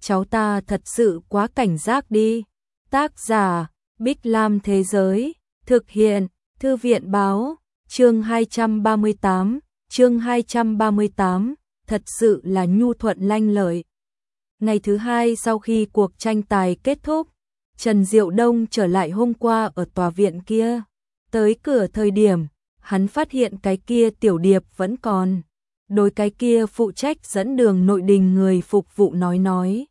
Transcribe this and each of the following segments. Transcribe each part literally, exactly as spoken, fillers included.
cháu ta thật sự quá cảnh giác đi. Tác giả, Bích Lam Thế Giới, thực hiện, Thư viện Báo, chương hai trăm ba mươi tám, chương hai trăm ba mươi tám, thật sự là nhu thuận lanh lợi. Ngày thứ hai sau khi cuộc tranh tài kết thúc, Trần Diệu Đông trở lại hôm qua ở tòa viện kia. Tới cửa thời điểm, hắn phát hiện cái kia Tiểu Điệp vẫn còn. Đối cái kia phụ trách dẫn đường nội đình người phục vụ nói nói.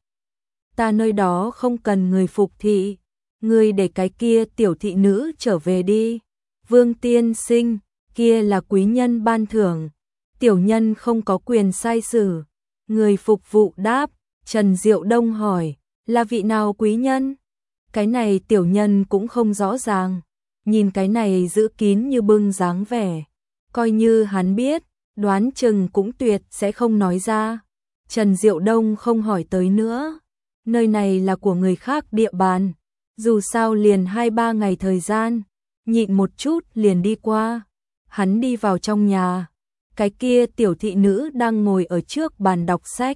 Ta nơi đó không cần người phục thị, người để cái kia tiểu thị nữ trở về đi. Vương tiên sinh, kia là quý nhân ban thưởng, tiểu nhân không có quyền sai xử. Người phục vụ đáp. Trần Diệu Đông hỏi, là vị nào quý nhân? Cái này tiểu nhân cũng không rõ ràng. Nhìn cái này giữ kín như bưng dáng vẻ, coi như hắn biết, đoán chừng cũng tuyệt sẽ không nói ra. Trần Diệu Đông không hỏi tới nữa. Nơi này là của người khác địa bàn, dù sao liền hai ba ngày thời gian, nhịn một chút liền đi qua. Hắn đi vào trong nhà, cái kia tiểu thị nữ đang ngồi ở trước bàn đọc sách.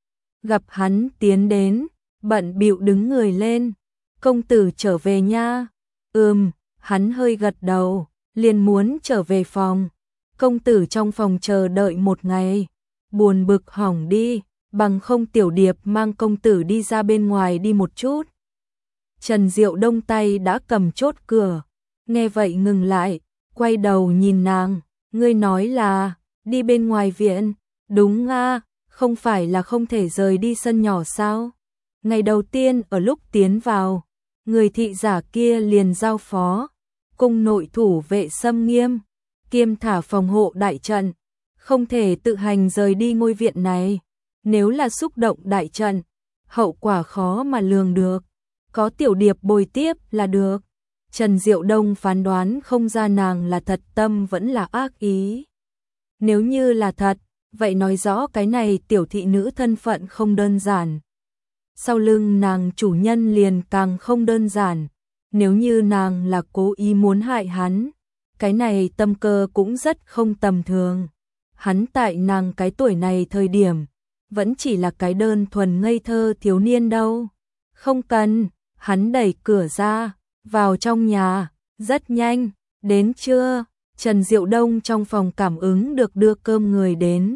Gặp hắn tiến đến, bận bịu đứng người lên. Công tử trở về nha. Ừm, hắn hơi gật đầu, liền muốn trở về phòng. Công tử trong phòng chờ đợi một ngày, buồn bực hỏng đi, bằng không Tiểu Điệp mang công tử đi ra bên ngoài đi một chút. Trần Diệu Đông tay đã cầm chốt cửa, nghe vậy ngừng lại, quay đầu nhìn nàng, ngươi nói là, đi bên ngoài viện, đúng a, không phải là không thể rời đi sân nhỏ sao? Ngày đầu tiên ở lúc tiến vào, người thị giả kia liền giao phó, cung nội thủ vệ xâm nghiêm, kiêm thả phòng hộ đại trận, không thể tự hành rời đi ngôi viện này, nếu là xúc động đại trận, hậu quả khó mà lường được, có Tiểu Điệp bồi tiếp là được. Trần Diệu Đông phán đoán không ra nàng là thật tâm vẫn là ác ý. Nếu như là thật, vậy nói rõ cái này tiểu thị nữ thân phận không đơn giản. Sau lưng nàng chủ nhân liền càng không đơn giản, nếu như nàng là cố ý muốn hại hắn, cái này tâm cơ cũng rất không tầm thường. Hắn tại nàng cái tuổi này thời điểm, vẫn chỉ là cái đơn thuần ngây thơ thiếu niên đâu. Không cần, hắn đẩy cửa ra, vào trong nhà, rất nhanh, đến trưa, Trần Diệu Đông trong phòng cảm ứng được đưa cơm người đến.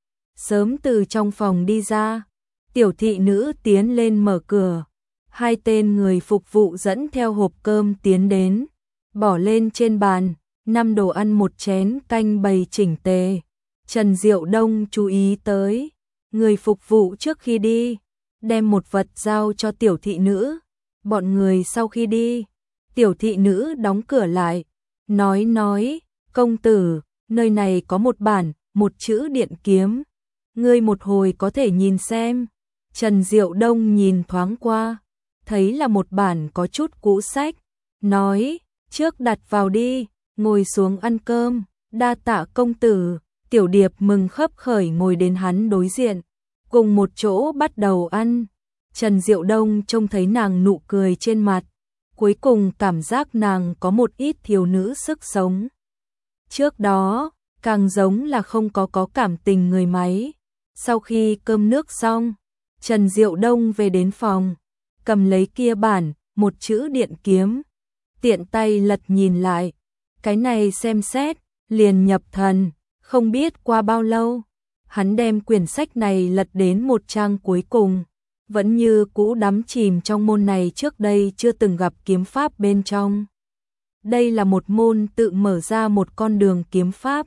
Sớm từ trong phòng đi ra, tiểu thị nữ tiến lên mở cửa, hai tên người phục vụ dẫn theo hộp cơm tiến đến, bỏ lên trên bàn, năm đồ ăn một chén canh bày chỉnh tề. Trần Diệu Đông chú ý tới, người phục vụ trước khi đi, đem một vật giao cho tiểu thị nữ, bọn người sau khi đi, tiểu thị nữ đóng cửa lại, nói nói, công tử, nơi này có một bản, một chữ điện kiếm, ngươi một hồi có thể nhìn xem. Trần Diệu Đông nhìn thoáng qua, thấy là một bản có chút cũ sách, nói, trước đặt vào đi, ngồi xuống ăn cơm, đa tạ công tử. Tiểu Điệp mừng khấp khởi ngồi đến hắn đối diện, cùng một chỗ bắt đầu ăn. Trần Diệu Đông trông thấy nàng nụ cười trên mặt, cuối cùng cảm giác nàng có một ít thiếu nữ sức sống. Trước đó, càng giống là không có có cảm tình người máy. Sau khi cơm nước xong, Trần Diệu Đông về đến phòng, cầm lấy kia bản, một chữ điện kiếm, tiện tay lật nhìn lại, cái này xem xét, liền nhập thần. Không biết qua bao lâu, hắn đem quyển sách này lật đến một trang cuối cùng, vẫn như cũ đắm chìm trong môn này trước đây chưa từng gặp kiếm pháp bên trong. Đây là một môn tự mở ra một con đường kiếm pháp,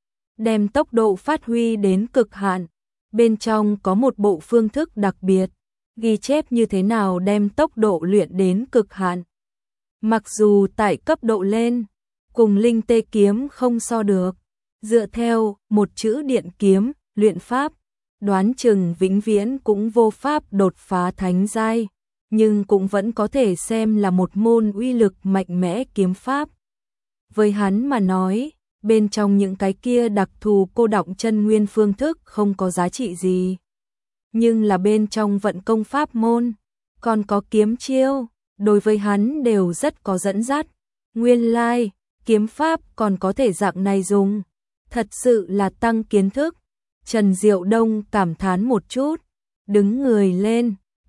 đem tốc độ phát huy đến cực hạn, bên trong có một bộ phương thức đặc biệt, ghi chép như thế nào đem tốc độ luyện đến cực hạn. Mặc dù tại cấp độ lên, cùng linh tê kiếm không so được, dựa theo một chữ điện kiếm, luyện pháp, đoán chừng vĩnh viễn cũng vô pháp đột phá thánh giai, nhưng cũng vẫn có thể xem là một môn uy lực mạnh mẽ kiếm pháp. Với hắn mà nói, bên trong những cái kia đặc thù cô đọng chân nguyên phương thức không có giá trị gì. Nhưng là bên trong vận công pháp môn, còn có kiếm chiêu, đối với hắn đều rất có dẫn dắt. Nguyên lai, kiếm pháp còn có thể dạng này dùng. Thật sự là tăng kiến thức. Trần Diệu Đông cảm thán một chút, đứng người lên,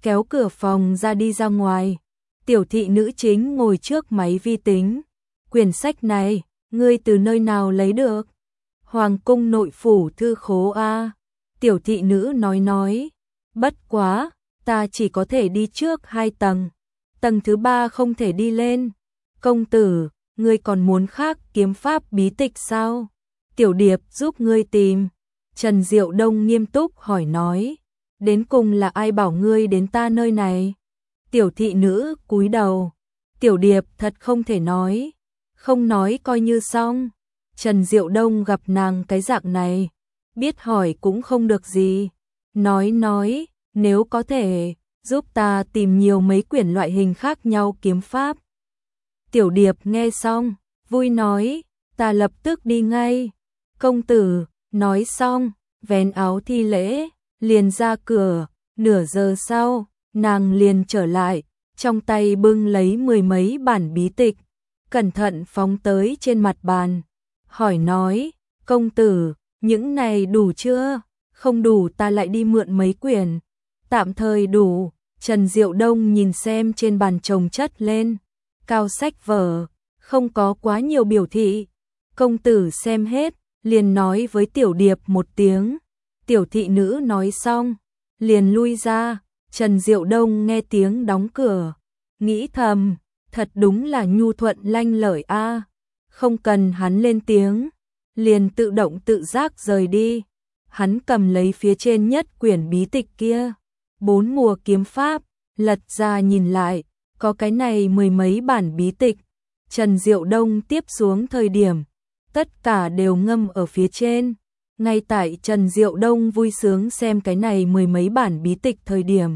kéo cửa phòng ra đi ra ngoài. Tiểu thị nữ chính ngồi trước máy vi tính. Quyển sách này, ngươi từ nơi nào lấy được? Hoàng cung nội phủ thư khố a. Tiểu thị nữ nói nói, bất quá, ta chỉ có thể đi trước hai tầng, tầng thứ ba không thể đi lên. Công tử, ngươi còn muốn khác kiếm pháp bí tịch sao? Tiểu điệp giúp ngươi tìm. Trần Diệu Đông nghiêm túc hỏi nói, đến cùng là ai bảo ngươi đến ta nơi này? Tiểu thị nữ cúi đầu, tiểu điệp thật không thể nói, không nói coi như xong. Trần Diệu Đông gặp nàng cái dạng này, biết hỏi cũng không được gì, nói nói, nếu có thể, giúp ta tìm nhiều mấy quyển loại hình khác nhau kiếm pháp. Tiểu điệp nghe xong, vui nói, ta lập tức đi ngay. Công tử, nói xong, vén áo thi lễ, liền ra cửa. Nửa giờ sau, nàng liền trở lại, trong tay bưng lấy mười mấy bản bí tịch, cẩn thận phóng tới trên mặt bàn, hỏi nói, công tử, những này đủ chưa? Không đủ ta lại đi mượn mấy quyển. Tạm thời đủ. Trần Diệu Đông nhìn xem trên bàn chồng chất lên cao sách vở, không có quá nhiều biểu thị. Công tử xem hết, liền nói với tiểu điệp một tiếng. Tiểu thị nữ nói xong, liền lui ra. Trần Diệu Đông nghe tiếng đóng cửa, nghĩ thầm, thật đúng là nhu thuận lanh lợi a. Không cần hắn lên tiếng, liền tự động tự giác rời đi. Hắn cầm lấy phía trên nhất quyển bí tịch kia, bốn mùa kiếm pháp, lật ra nhìn lại, có cái này mười mấy bản bí tịch. Trần Diệu Đông tiếp xuống thời điểm, tất cả đều ngâm ở phía trên. Ngay tại Trần Diệu Đông vui sướng xem cái này mười mấy bản bí tịch thời điểm,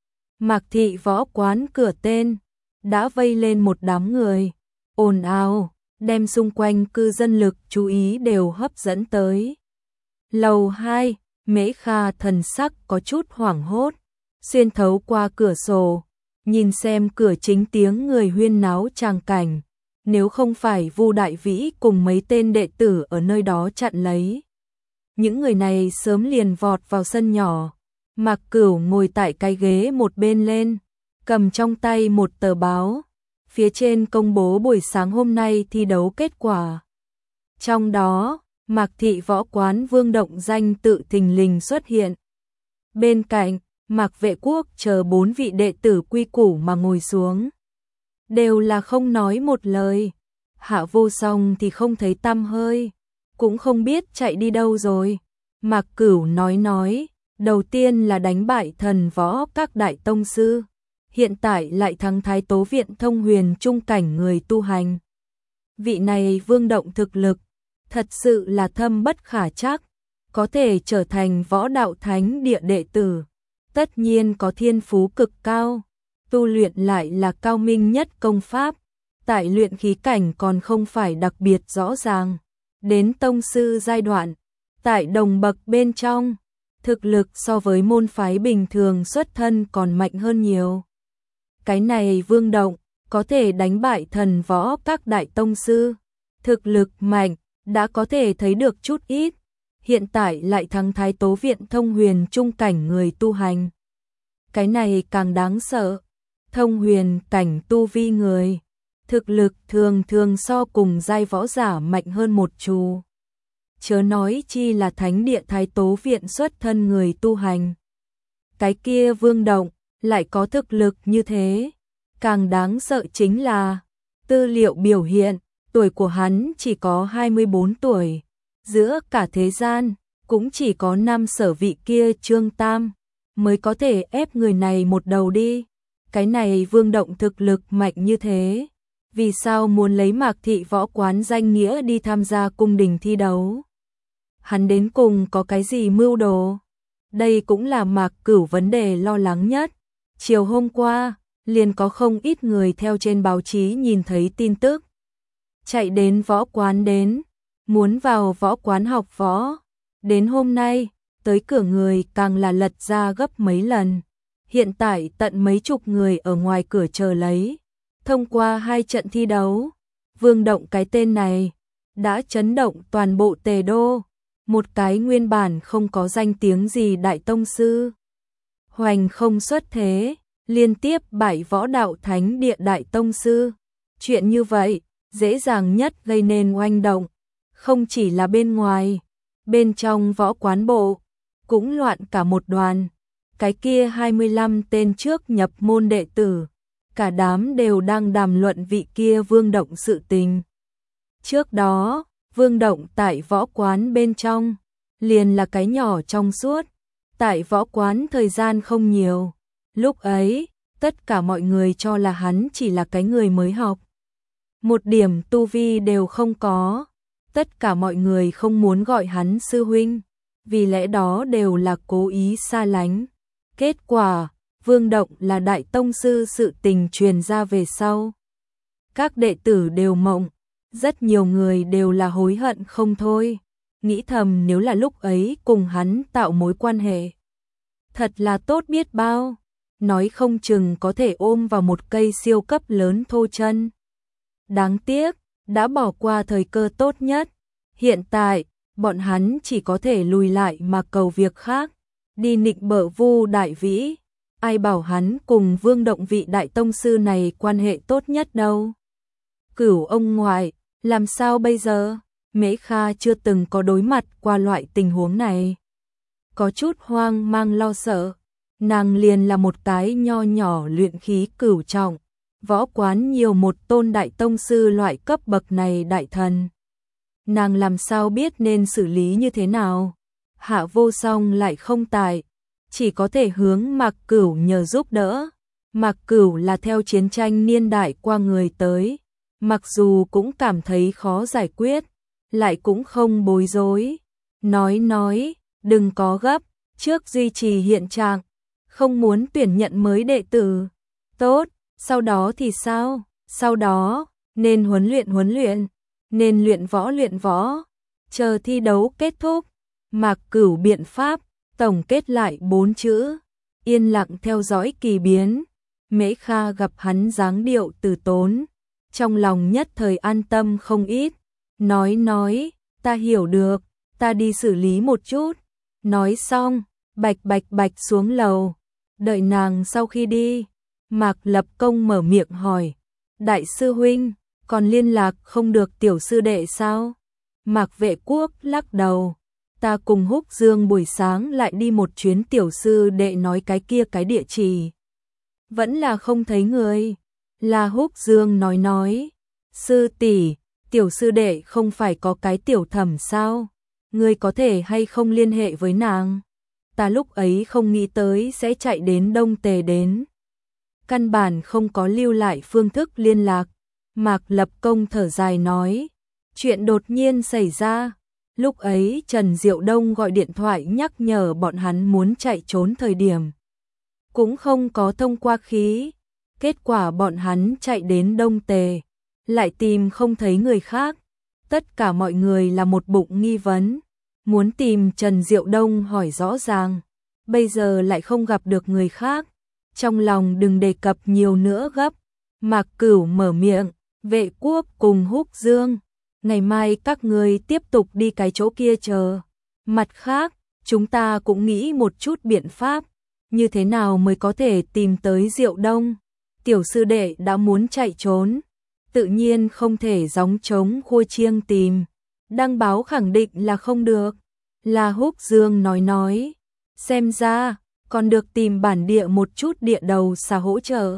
Mạc thị võ quán cửa tên đã vây lên một đám người, ồn ào, đem xung quanh cư dân lực chú ý đều hấp dẫn tới. Lầu hai, Mễ Kha thần sắc có chút hoảng hốt, xuyên thấu qua cửa sổ, nhìn xem cửa chính tiếng người huyên náo tràng cảnh, nếu không phải Vu Đại Vĩ cùng mấy tên đệ tử ở nơi đó chặn lấy, những người này sớm liền vọt vào sân nhỏ. Mạc Cửu ngồi tại cái ghế một bên lên, cầm trong tay một tờ báo, phía trên công bố buổi sáng hôm nay thi đấu kết quả. Trong đó, Mạc thị võ quán Vương Động Danh tự thình lình xuất hiện. Bên cạnh, Mạc Vệ Quốc chờ bốn vị đệ tử quy củ mà ngồi xuống. Đều là không nói một lời. Hạ Vô Song thì không thấy tăm hơi, cũng không biết chạy đi đâu rồi. Mạc Cửu nói nói, đầu tiên là đánh bại thần võ các đại tông sư, hiện tại lại thắng Thái Tố Viện Thông Huyền trung cảnh người tu hành. Vị này Vương Động thực lực thật sự là thâm bất khả trắc, có thể trở thành võ đạo thánh địa đệ tử, tất nhiên có thiên phú cực cao, tu luyện lại là cao minh nhất công pháp, tại luyện khí cảnh còn không phải đặc biệt rõ ràng, đến tông sư giai đoạn, tại đồng bậc bên trong, thực lực so với môn phái bình thường xuất thân còn mạnh hơn nhiều. Cái này Vương Động có thể đánh bại thần võ các đại tông sư, thực lực mạnh, đã có thể thấy được chút ít, hiện tại lại thắng Thái Tố Viện Thông Huyền trung cảnh người tu hành. Cái này càng đáng sợ, thông huyền cảnh tu vi người, thực lực thường thường so cùng giai võ giả mạnh hơn một chú. Chớ nói chi là thánh địa Thái Tố Viện xuất thân người tu hành. Cái kia Vương Động lại có thực lực như thế, càng đáng sợ chính là tư liệu biểu hiện, tuổi của hắn chỉ có hai mươi bốn tuổi, giữa cả thế gian cũng chỉ có năm sở vị kia Trương Tam mới có thể ép người này một đầu đi. Cái này Vương Động thực lực mạnh như thế, vì sao muốn lấy Mạc thị võ quán danh nghĩa đi tham gia cung đình thi đấu? Hắn đến cùng có cái gì mưu đồ? Đây cũng là Mạc Cửu vấn đề lo lắng nhất. Chiều hôm qua, liền có không ít người theo trên báo chí nhìn thấy tin tức, chạy đến võ quán đến, muốn vào võ quán học võ. Đến hôm nay, tới cửa người càng là lật ra gấp mấy lần. Hiện tại tận mấy chục người ở ngoài cửa chờ lấy. Thông qua hai trận thi đấu, Vương Động cái tên này đã chấn động toàn bộ Tề Đô. Một cái nguyên bản không có danh tiếng gì đại tông sư, hoành không xuất thế, liên tiếp bại võ đạo thánh địa đại tông sư. Chuyện như vậy, dễ dàng nhất gây nên oanh động, không chỉ là bên ngoài, bên trong võ quán bộ, cũng loạn cả một đoàn. Cái kia hai mươi lăm tên trước nhập môn đệ tử, cả đám đều đang đàm luận vị kia Vương Động sự tình. Trước đó, Vương Động tại võ quán bên trong, liền là cái nhỏ trong suốt, tại võ quán thời gian không nhiều. Lúc ấy, tất cả mọi người cho là hắn chỉ là cái người mới học. Một điểm tu vi đều không có, tất cả mọi người không muốn gọi hắn sư huynh, vì lẽ đó đều là cố ý xa lánh. Kết quả, Vương Động là đại tông sư sự tình truyền ra về sau. Các đệ tử đều mộng, rất nhiều người đều là hối hận không thôi, nghĩ thầm nếu là lúc ấy cùng hắn tạo mối quan hệ. Thật là tốt biết bao, nói không chừng có thể ôm vào một cây siêu cấp lớn thô chân. Đáng tiếc, đã bỏ qua thời cơ tốt nhất. Hiện tại, bọn hắn chỉ có thể lùi lại mà cầu việc khác, đi nịnh bợ Vu Đại Vĩ. Ai bảo hắn cùng Vương Động vị đại tông sư này quan hệ tốt nhất đâu. Cửu ông ngoại, làm sao bây giờ? Mễ Kha chưa từng có đối mặt qua loại tình huống này. Có chút hoang mang lo sợ, nàng liền là một cái nho nhỏ luyện khí cửu trọng, võ quán nhiều một tôn đại tông sư loại cấp bậc này đại thần. Nàng làm sao biết nên xử lý như thế nào? Hạ Vô Song lại không tại, chỉ có thể hướng Mạc Cửu nhờ giúp đỡ. Mạc Cửu là theo chiến tranh niên đại qua người tới, mặc dù cũng cảm thấy khó giải quyết, lại cũng không bối rối. Nói nói, đừng có gấp, trước duy trì hiện trạng, không muốn tuyển nhận mới đệ tử. Tốt, sau đó thì sao? Sau đó, nên huấn luyện huấn luyện, nên luyện võ luyện võ, chờ thi đấu kết thúc. Mạc Cửu biện pháp, tổng kết lại bốn chữ, yên lặng theo dõi kỳ biến. Mễ Kha gặp hắn dáng điệu từ tốn, trong lòng nhất thời an tâm không ít. Nói nói, ta hiểu được, ta đi xử lý một chút. Nói xong, bạch bạch bạch xuống lầu. Đợi nàng sau khi đi, Mạc Lập Công mở miệng hỏi, đại sư huynh, còn liên lạc không được tiểu sư đệ sao? Mạc Vệ Quốc lắc đầu, ta cùng Húc Dương buổi sáng lại đi một chuyến, tiểu sư đệ nói cái kia cái địa chỉ, vẫn là không thấy người. Là Húc Dương nói nói, sư tỷ, tiểu sư đệ không phải có cái tiểu thẩm sao? Ngươi có thể hay không liên hệ với nàng? Ta lúc ấy không nghĩ tới sẽ chạy đến Đông Tề đến, căn bản không có lưu lại phương thức liên lạc. Mạc Lập Công thở dài nói, chuyện đột nhiên xảy ra. Lúc ấy Trần Diệu Đông gọi điện thoại nhắc nhở bọn hắn muốn chạy trốn thời điểm, cũng không có thông qua khí. Kết quả bọn hắn chạy đến Đông Tề, lại tìm không thấy người khác. Tất cả mọi người là một bụng nghi vấn, muốn tìm Trần Diệu Đông hỏi rõ ràng. Bây giờ lại không gặp được người khác, trong lòng đừng đề cập nhiều nữa gấp. Mạc Cửu mở miệng, Vệ Quốc cùng Húc Dương, ngày mai các người tiếp tục đi cái chỗ kia chờ. Mặt khác, chúng ta cũng nghĩ một chút biện pháp, như thế nào mới có thể tìm tới Diệu Đông. Tiểu sư đệ đã muốn chạy trốn, tự nhiên không thể gióng trống khua chiêng tìm. Đăng báo khẳng định là không được. Là Húc Dương nói nói, xem ra còn được tìm bản địa một chút địa đầu xà hỗ trợ.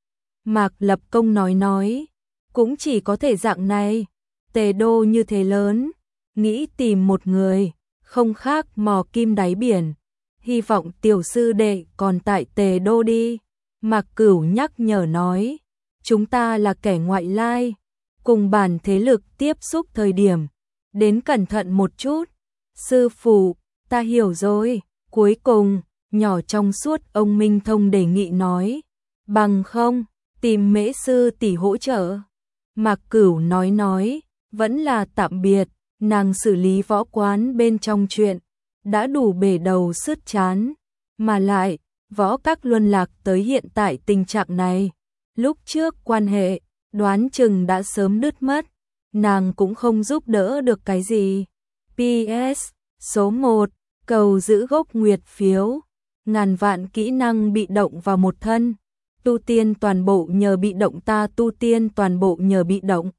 Mạc Lập Công nói nói, cũng chỉ có thể dạng này. Tề đô như thế lớn, nghĩ tìm một người, không khác mò kim đáy biển. Hy vọng tiểu sư đệ còn tại Tề đô đi. Mạc Cửu nhắc nhở nói, chúng ta là kẻ ngoại lai, cùng bản thế lực tiếp xúc thời điểm, đến cẩn thận một chút. Sư phụ, ta hiểu rồi. Cuối cùng, nhỏ trong suốt ông Minh Thông đề nghị nói, bằng không, tìm Mễ sư tỷ hỗ trợ. Mạc Cửu nói nói, vẫn là tạm biệt, nàng xử lý võ quán bên trong chuyện, đã đủ bể đầu sứt chán. Mà lại, võ các luân lạc tới hiện tại tình trạng này, lúc trước quan hệ, đoán chừng đã sớm đứt mất, nàng cũng không giúp đỡ được cái gì. pê ét Số một, cầu giữ gốc nguyệt phiếu. ngàn vạn kỹ năng bị động vào một thân. Tu tiên toàn bộ nhờ bị động, ta tu tiên toàn bộ nhờ bị động.